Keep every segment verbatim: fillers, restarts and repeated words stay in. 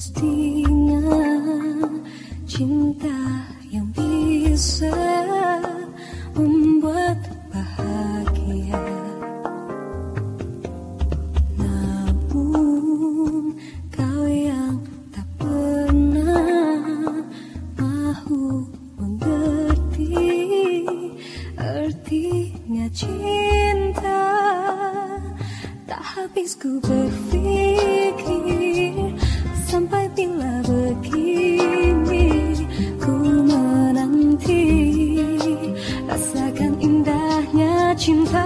Semestinya cinta yang bisa membuat bahagia. Namun kau yang tak pernah mahu mengerti artinya cinta. Tak habis ku berpikir sampai bila begini ku menanti rasakan indahnya cinta.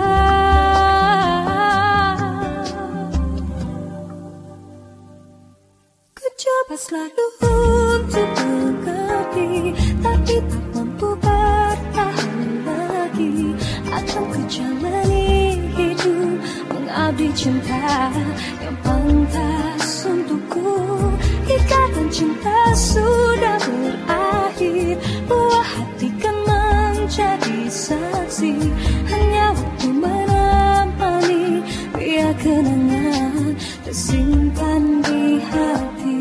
Ku coba selalu untuk mengerti, tapi tak mampu bertahan lagi. Akan ku jalani hidup mengabdi cinta yang pantas untukku. Ikatan cinta sudah berakhir, buah hati kan menjadi saksi. Hanya waktu menemani, biar kenangan tersimpan di hati.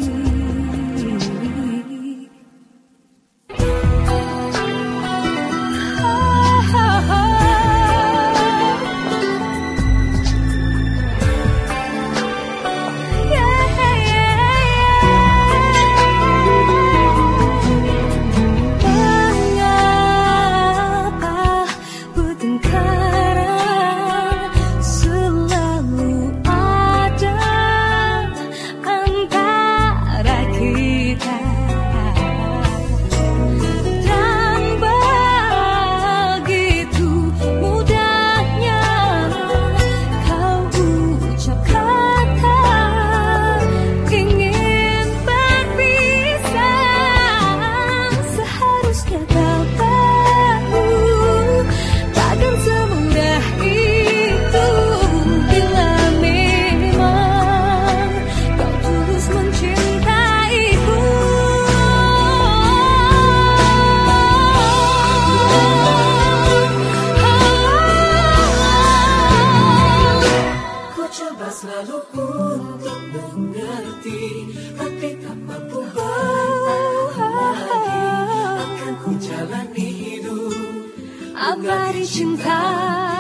Selalu untuk mengerti, tapi tak mampu bertahan lagi. Akan ku jalani hidup abadi cinta.